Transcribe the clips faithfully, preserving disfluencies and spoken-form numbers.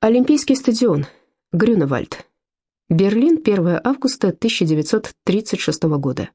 Олимпийский стадион, Грюневальд. Берлин, первое августа тысяча девятьсот тридцать шестого года.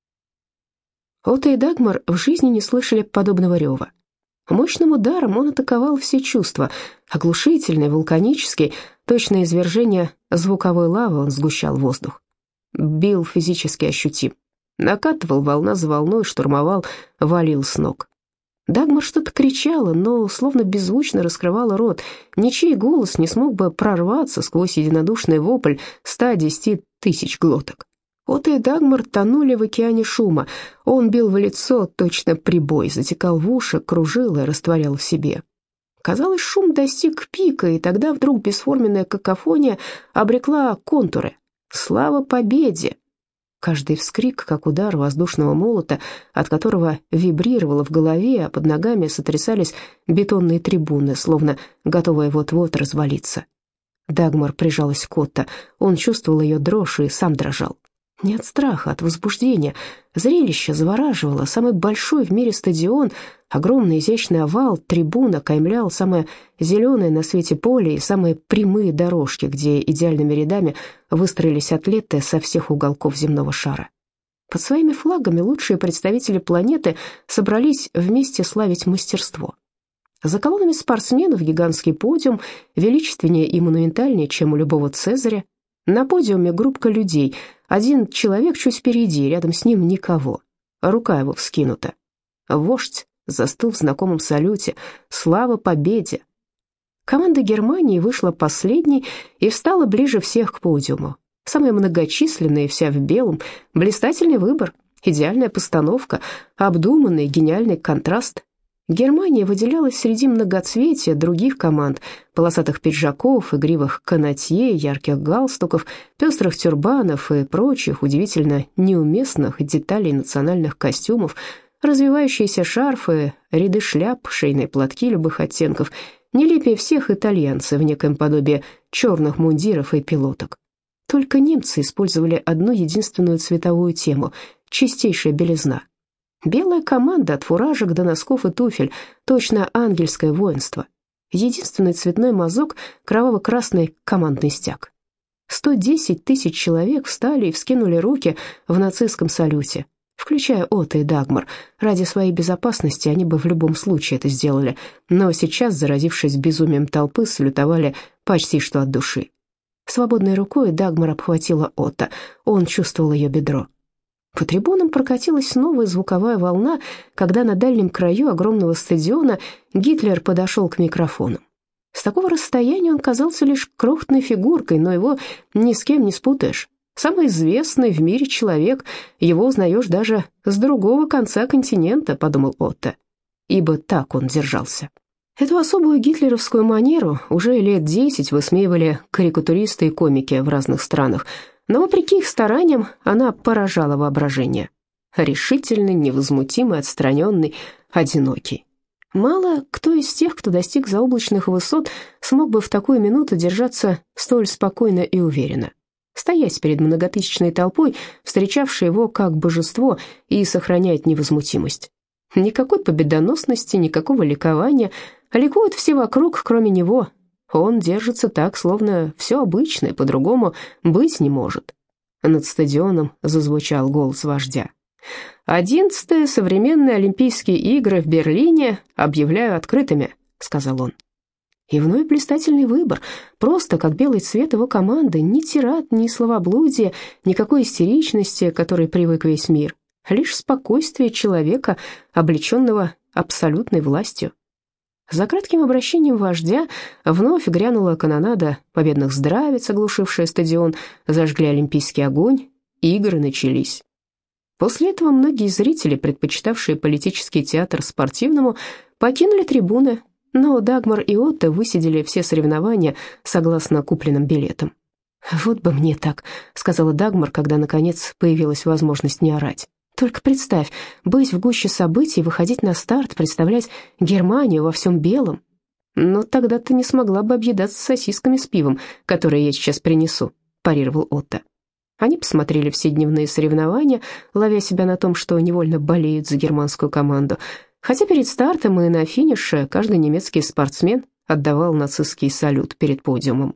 Отто и Дагмар в жизни не слышали подобного рева. Мощным ударом он атаковал все чувства. Оглушительный, вулканический, точное извержение звуковой лавы он сгущал воздух. Бил физически ощутим. Накатывал волна за волной, штурмовал, валил с ног. Дагмар что-то кричала, но словно беззвучно раскрывала рот. Ничей голос не смог бы прорваться сквозь единодушный вопль ста десяти тысяч глоток. Отто и Дагмар тонули в океане шума. Он бил в лицо, точно прибой, затекал в уши, кружил и растворял в себе. Казалось, шум достиг пика, и тогда вдруг бесформенная какофония обрекла контуры. «Слава победе!» Каждый вскрик, как удар воздушного молота, от которого вибрировало в голове, а под ногами сотрясались бетонные трибуны, словно готовые вот-вот развалиться. Дагмар прижалась к Отто. Он чувствовал ее дрожь и сам дрожал. Не от страха, от возбуждения. Зрелище завораживало. Самый большой в мире стадион, огромный изящный овал, трибун окаймлял самое зеленое на свете поле и самые прямые дорожки, где идеальными рядами выстроились атлеты со всех уголков земного шара. Под своими флагами лучшие представители планеты собрались вместе славить мастерство. За колоннами спортсменов гигантский подиум, величественнее и монументальнее, чем у любого Цезаря. На подиуме группка людей, один человек чуть впереди, рядом с ним никого. Рука его вскинута. Вождь застыл в знакомом салюте. Слава победе! Команда Германии вышла последней и встала ближе всех к подиуму. Самая многочисленная и вся в белом. Блистательный выбор, идеальная постановка, обдуманный гениальный контраст. Германия выделялась среди многоцветия других команд, полосатых пиджаков, игривых канатье, ярких галстуков, пестрых тюрбанов и прочих удивительно неуместных деталей национальных костюмов, развивающиеся шарфы, ряды шляп, шейные платки любых оттенков, нелепее всех итальянцы в некоем подобии черных мундиров и пилоток. Только немцы использовали одну единственную цветовую тему – чистейшая белизна. Белая команда от фуражек до носков и туфель, точно ангельское воинство. Единственный цветной мазок – кроваво-красный командный стяг. сто десять тысяч человек встали и вскинули руки в нацистском салюте, включая Отто и Дагмар. Ради своей безопасности они бы в любом случае это сделали, но сейчас, заразившись безумием толпы, салютовали почти что от души. Свободной рукой Дагмар обхватила Отто, он чувствовал ее бедро. По трибунам прокатилась новая звуковая волна, когда на дальнем краю огромного стадиона Гитлер подошел к микрофону. С такого расстояния он казался лишь крохотной фигуркой, но его ни с кем не спутаешь. Самый известный в мире человек, его узнаешь даже с другого конца континента, подумал Отто, ибо так он держался. Эту особую гитлеровскую манеру уже лет десять высмеивали карикатуристы и комики в разных странах, но, вопреки их стараниям, она поражала воображение. Решительный, невозмутимый, отстраненный, одинокий. Мало кто из тех, кто достиг заоблачных высот, смог бы в такую минуту держаться столь спокойно и уверенно. Стоять перед многотысячной толпой, встречавшей его как божество, и сохранять невозмутимость. Никакой победоносности, никакого ликования. Ликуют все вокруг, кроме него. Он держится так, словно все обычное, по-другому быть не может. Над стадионом зазвучал голос вождя. «Одиннадцатые современные Олимпийские игры в Берлине объявляю открытыми», — сказал он. И вновь блистательный выбор, просто как белый цвет его команды, ни тирад, ни словоблудия, никакой истеричности, к которой привык весь мир, лишь спокойствие человека, облеченного абсолютной властью. За кратким обращением вождя вновь грянула канонада победных здравиц, оглушившая стадион, зажгли олимпийский огонь, игры начались. После этого многие зрители, предпочитавшие политический театр спортивному, покинули трибуны, но Дагмар и Отто высидели все соревнования согласно купленным билетам. «Вот бы мне так», — сказала Дагмар, когда, наконец, появилась возможность не орать. «Только представь, быть в гуще событий, выходить на старт, представлять Германию во всем белом. Но тогда ты не смогла бы объедаться сосисками с пивом, которые я сейчас принесу», — парировал Отто. Они посмотрели все дневные соревнования, ловя себя на том, что невольно болеют за германскую команду. Хотя перед стартом и на финише каждый немецкий спортсмен отдавал нацистский салют перед подиумом.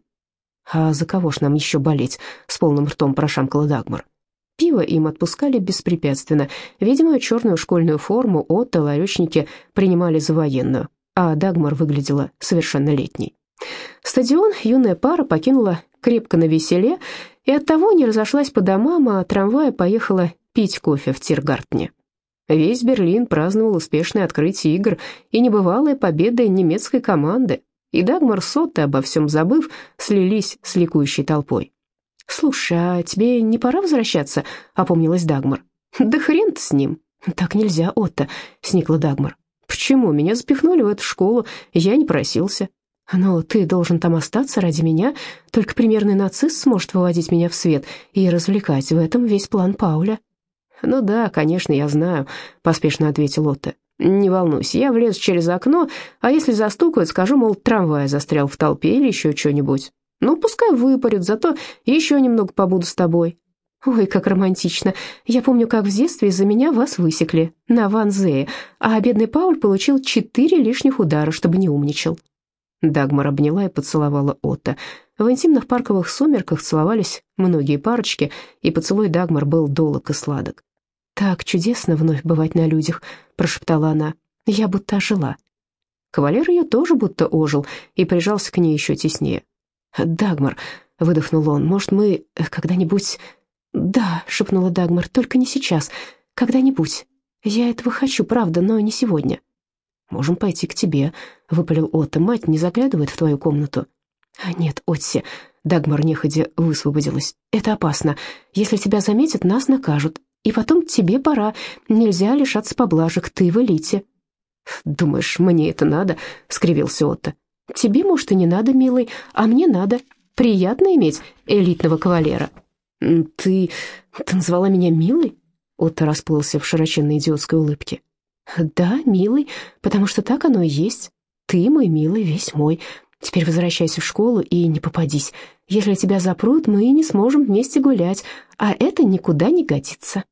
«А за кого ж нам еще болеть?» — с полным ртом прошамкала Дагмар. Пиво им отпускали беспрепятственно. Видимо, черную школьную форму Отто ларечники принимали за военную, а Дагмар выглядела совершеннолетней. Стадион юная пара покинула крепко навеселе и оттого не разошлась по домам, а трамвая поехала пить кофе в Тиргартене. Весь Берлин праздновал успешное открытие игр и небывалые победы немецкой команды, и Дагмар с Отто, обо всем забыв, слились с ликующей толпой. «Слушай, а тебе не пора возвращаться?» — опомнилась Дагмар. «Да хрен-то с ним!» «Так нельзя, Отто», — сникла Дагмар. «Почему? Меня запихнули в эту школу, я не просился». «Но ты должен там остаться ради меня, только примерный нацист сможет выводить меня в свет и развлекать, в этом весь план Пауля». «Ну да, конечно, я знаю», — поспешно ответил Отто. «Не волнуйся, я влезу через окно, а если застукают, скажу, мол, трамвай застрял в толпе или еще что-нибудь. Ну, пускай выпарят, зато еще немного побуду с тобой». «Ой, как романтично. Я помню, как в детстве из-за меня вас высекли на Ванзее, а бедный Пауль получил четыре лишних удара, чтобы не умничал». Дагмар обняла и поцеловала Отто. В интимных парковых сумерках целовались многие парочки, и поцелуй Дагмар был долог и сладок. «Так чудесно вновь бывать на людях», — прошептала она. «Я будто ожила». Кавалер ее тоже будто ожил и прижался к ней еще теснее. «Дагмар», — выдохнул он, — «может, мы когда-нибудь...» «Да», — шепнула Дагмар, — «только не сейчас, когда-нибудь. Я этого хочу, правда, но не сегодня». «Можем пойти к тебе», — выпалил Отто. «Мать не заглядывает в твою комнату». «А нет, Отси», — Дагмар неходя высвободилась, — «это опасно. Если тебя заметят, нас накажут. И потом тебе пора. Нельзя лишаться поблажек, ты в элите». «Думаешь, мне это надо?» — скривился Отто. «Тебе, может, и не надо, милый, а мне надо. Приятно иметь элитного кавалера». «Ты... ты назвала меня милой?» Отто расплылся в широченной идиотской улыбке. «Да, милый, потому что так оно и есть. Ты мой милый, весь мой. Теперь возвращайся в школу и не попадись. Если тебя запрут, мы не сможем вместе гулять, а это никуда не годится».